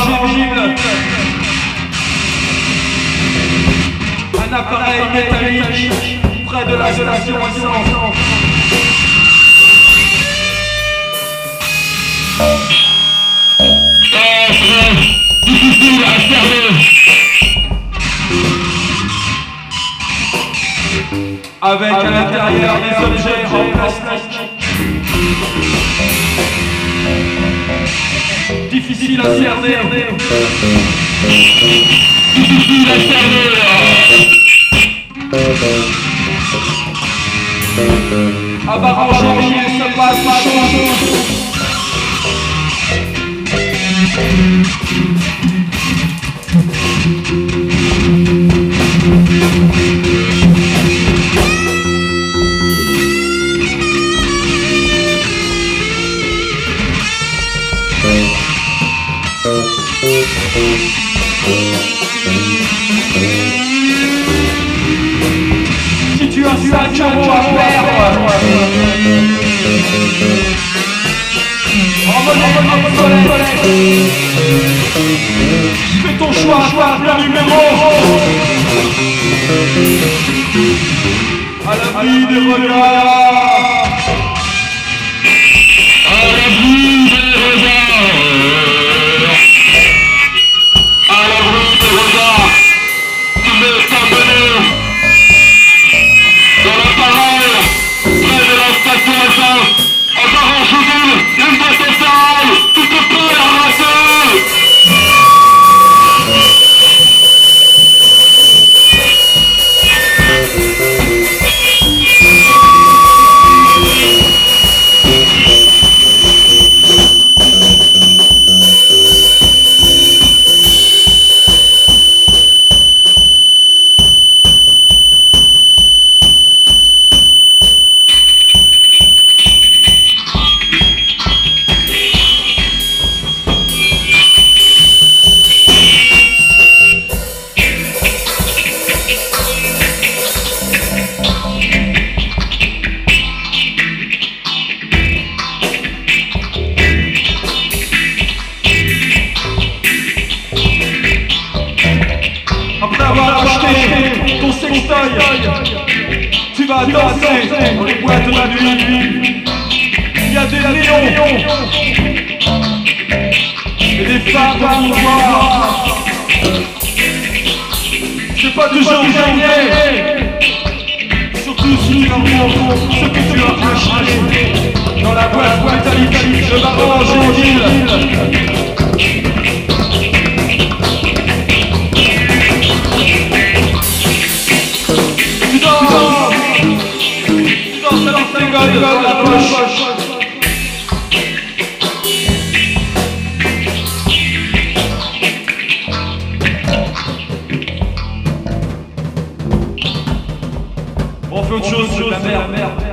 tangible. Un appareil métallique près de la station essence. Difficile à cerner. Avec à l'intérieur des objets en plastique. Difficile à cerner. Difficile à cerner. À Barangerie, il se passe pas grand-chose. Si tu as 5 euros à perdre en monnaie, fais ton choix, tape le numéro à l'abri des regards. À l'abri des regards. À l'abri des regards. Tu mets ta monnaie dans l'appareil près de la station essence. En Barangerie, une boîte au sale, tu te peux la rater. Après avoir acheté ton sextoy, tu vas danser dans les boîtes de la nuit. Il y a des néons et des femmes à voir. C'est pas toujours gagné, surtout si tu rencontres ce que tu as acheté dans la boîte métallique de Barangerie. La poche. On fait autre chose, la merde.